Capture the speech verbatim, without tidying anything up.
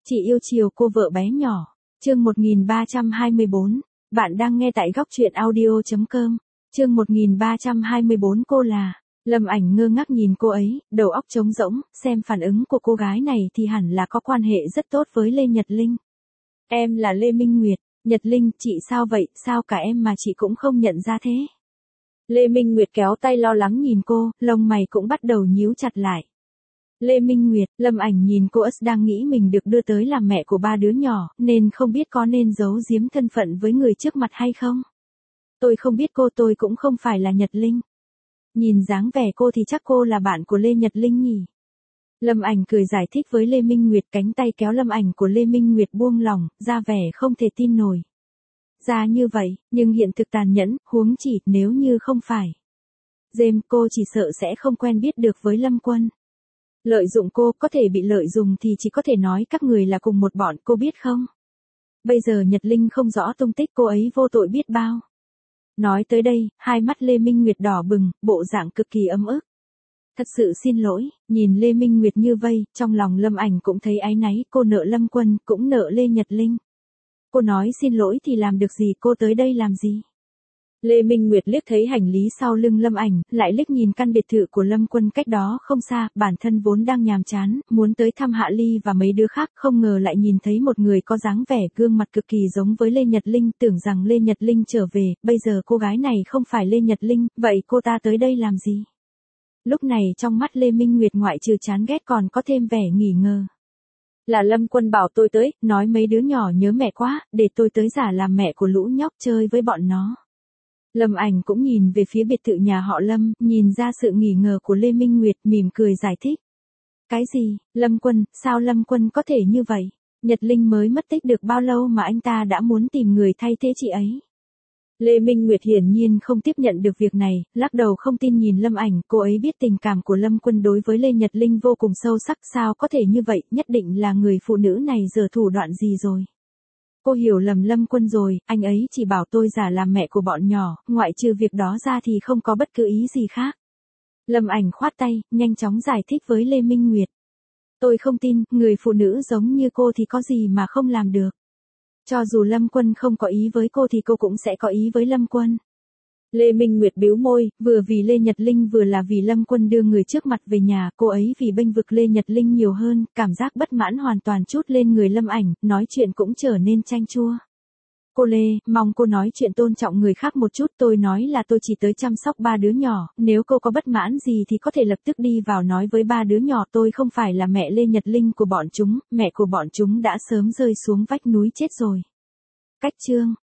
Chị yêu chiều cô vợ bé nhỏ. Chương một nghìn ba trăm hai mươi bốn. Bạn đang nghe tại góc truyện audio chấm com. Chương một nghìn ba trăm hai mươi bốn cô là. Lâm Ảnh ngơ ngác nhìn cô ấy, đầu óc trống rỗng, xem phản ứng của cô gái này thì hẳn là có quan hệ rất tốt với Lê Nhật Linh. Em là Lê Minh Nguyệt. Nhật Linh, chị sao vậy, sao cả em mà chị cũng không nhận ra thế? Lê Minh Nguyệt kéo tay lo lắng nhìn cô, lông mày cũng bắt đầu nhíu chặt lại. Lê Minh Nguyệt, Lâm Ảnh nhìn cô ớt đang nghĩ mình được đưa tới làm mẹ của ba đứa nhỏ, nên không biết có nên giấu giếm thân phận với người trước mặt hay không. Tôi không biết cô, tôi cũng không phải là Nhật Linh. Nhìn dáng vẻ cô thì chắc cô là bạn của Lê Nhật Linh nhỉ. Lâm Ảnh cười giải thích với Lê Minh Nguyệt, cánh tay kéo Lâm Ảnh của Lê Minh Nguyệt buông lỏng, ra vẻ không thể tin nổi. Ra như vậy, nhưng hiện thực tàn nhẫn, huống chỉ nếu như không phải. Dêm, cô chỉ sợ sẽ không quen biết được với Lâm Quân. Lợi dụng cô, có thể bị lợi dụng thì chỉ có thể nói các người là cùng một bọn, cô biết không? Bây giờ Nhật Linh không rõ tung tích cô ấy vô tội biết bao. Nói tới đây, hai mắt Lê Minh Nguyệt đỏ bừng, bộ dạng cực kỳ ấm ức. Thật sự xin lỗi, nhìn Lê Minh Nguyệt như vây, trong lòng Lâm Ảnh cũng thấy áy náy, cô nợ Lâm Quân, cũng nợ Lê Nhật Linh. Cô nói xin lỗi thì làm được gì, cô tới đây làm gì? Lê Minh Nguyệt liếc thấy hành lý sau lưng Lâm Ảnh, lại liếc nhìn căn biệt thự của Lâm Quân cách đó không xa, bản thân vốn đang nhàm chán, muốn tới thăm Hạ Ly và mấy đứa khác, không ngờ lại nhìn thấy một người có dáng vẻ gương mặt cực kỳ giống với Lê Nhật Linh, tưởng rằng Lê Nhật Linh trở về, bây giờ cô gái này không phải Lê Nhật Linh, vậy cô ta tới đây làm gì? Lúc này trong mắt Lê Minh Nguyệt ngoại trừ chán ghét còn có thêm vẻ nghi ngờ. Là Lâm Quân bảo tôi tới, nói mấy đứa nhỏ nhớ mẹ quá, để tôi tới giả làm mẹ của lũ nhóc chơi với bọn nó. Lâm Ảnh cũng nhìn về phía biệt thự nhà họ Lâm, nhìn ra sự nghi ngờ của Lê Minh Nguyệt, mỉm cười giải thích. Cái gì, Lâm Quân, sao Lâm Quân có thể như vậy? Nhật Linh mới mất tích được bao lâu mà anh ta đã muốn tìm người thay thế chị ấy? Lê Minh Nguyệt hiển nhiên không tiếp nhận được việc này, lắc đầu không tin nhìn Lâm Ảnh, cô ấy biết tình cảm của Lâm Quân đối với Lê Nhật Linh vô cùng sâu sắc, sao có thể như vậy, nhất định là người phụ nữ này giở thủ đoạn gì rồi. Cô hiểu lầm Lâm Quân rồi, anh ấy chỉ bảo tôi giả làm mẹ của bọn nhỏ, ngoại trừ việc đó ra thì không có bất cứ ý gì khác. Lâm Ảnh khoát tay, nhanh chóng giải thích với Lê Minh Nguyệt. Tôi không tin, người phụ nữ giống như cô thì có gì mà không làm được. Cho dù Lâm Quân không có ý với cô thì cô cũng sẽ có ý với Lâm Quân. Lê Minh Nguyệt bĩu môi, vừa vì Lê Nhật Linh vừa là vì Lâm Quân đưa người trước mặt về nhà, cô ấy vì bênh vực Lê Nhật Linh nhiều hơn, cảm giác bất mãn hoàn toàn trút lên người Lâm Ảnh, nói chuyện cũng trở nên chanh chua. Cô Lê, mong cô nói chuyện tôn trọng người khác một chút, tôi nói là tôi chỉ tới chăm sóc ba đứa nhỏ, nếu cô có bất mãn gì thì có thể lập tức đi vào nói với ba đứa nhỏ, tôi không phải là mẹ Lê Nhật Linh của bọn chúng, mẹ của bọn chúng đã sớm rơi xuống vách núi chết rồi. Cách chương